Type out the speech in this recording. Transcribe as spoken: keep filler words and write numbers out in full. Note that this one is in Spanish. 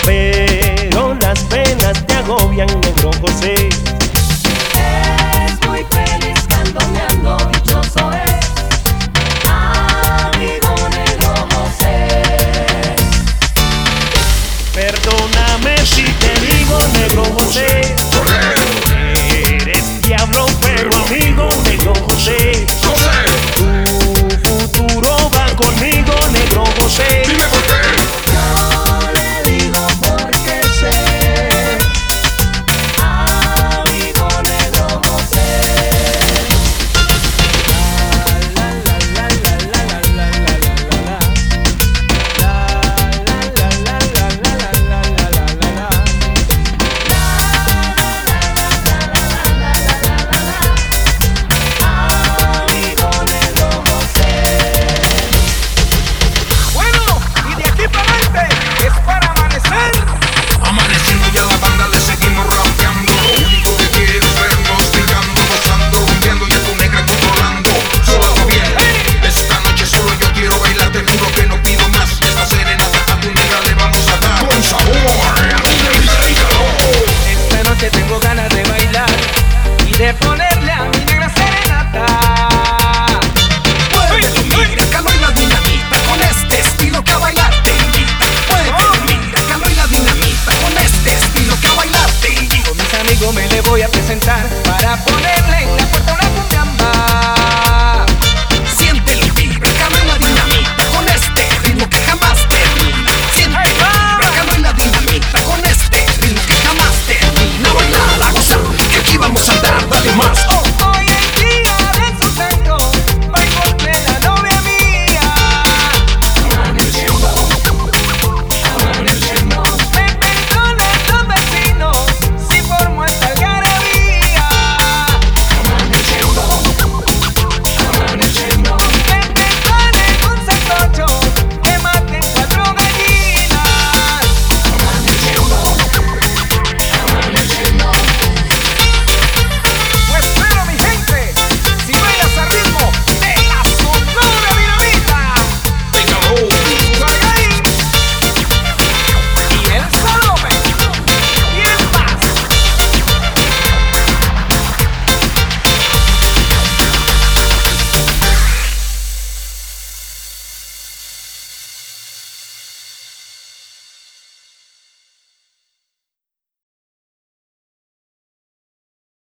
pero las penas te agobian, negro José. Es muy feliz candoneando, dichoso es, amigo negro José. Perdóname si te digo, negro José, eres diablo pero amigo, negro José. Tu futuro va conmigo, negro José. Dime por qué. Yo le digo porque sé, amigo negro José. Amigo negro José. Bueno, y de aquí para adelante es para amanecer. Amaneciendo ya la banda le seguimos rapeando. Lo único que quiero es vernos brillando, gozando, rompiendo y a tu negra controlando. Solo bien, esta noche solo yo quiero bailar, te juro que no pido más. Esta serenata a tu negra le vamos a dar con sabor. Esta noche tengo ganas de bailar y de ponerle a mi negra serenata. Mueve tu mira, calor y la dinamita, con este estilo que a bailar te invita. Mueve tu mira, calor y la dinamita, con este estilo que a bailar te invita. Con mis amigos me le voy a presentar para